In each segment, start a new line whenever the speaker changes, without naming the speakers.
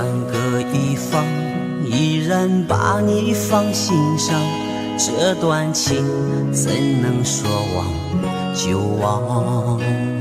算各一方，依然把你放心上，这段情怎能说忘就忘？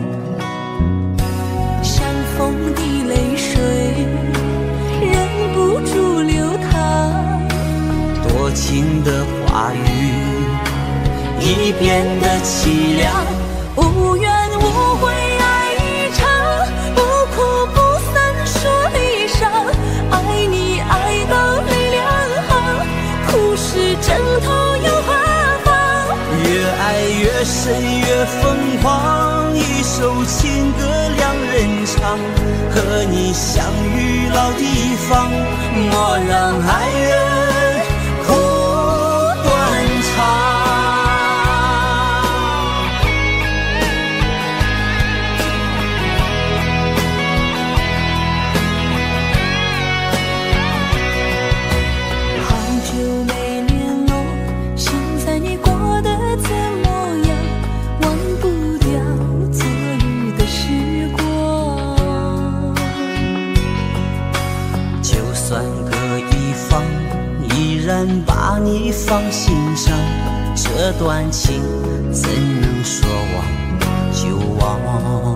山峰的泪水忍不住流淌，
多情的话语已变得凄凉，
无怨无悔爱一场，不哭不散说离殇，爱你爱到泪两行，哭湿枕头又何妨？
越爱越深越疯狂，一首情歌两人唱，和你相遇老地方，莫让爱人哭断肠。把你放心上，这段情怎能说忘就忘？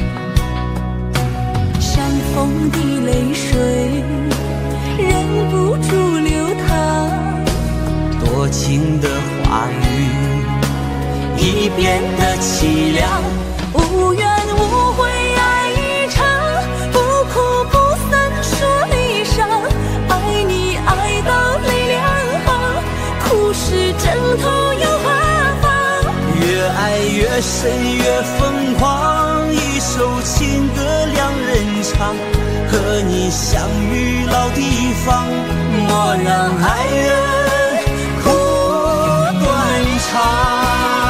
山峰的泪水忍不住流淌，
多情的话语已变得凄凉，
无怨无悔爱一场，不哭不散说离殇，爱你爱到泪两行，哭湿枕头又何妨？
越爱越深越疯狂，一首情歌两人唱，和你相遇老地方，莫让爱人哭断肠。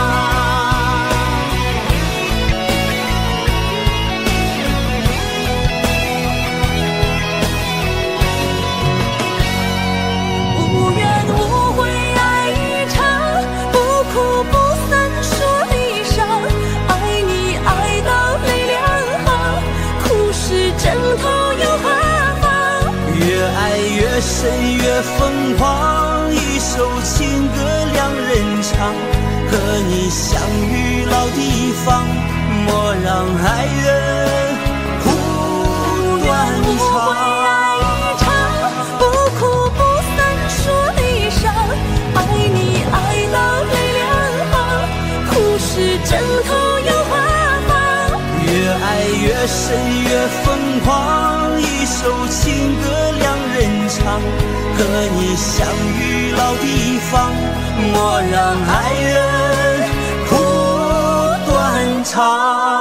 越深越疯狂，一首情歌两人唱，和你相遇老地方，莫让爱人哭断肠。
爱一场，不哭不散说离殇，爱你爱到泪两行，哭湿枕头又何妨？
越爱越深越疯狂，一首情歌两人唱，和你相遇老地方，莫让爱人哭断肠。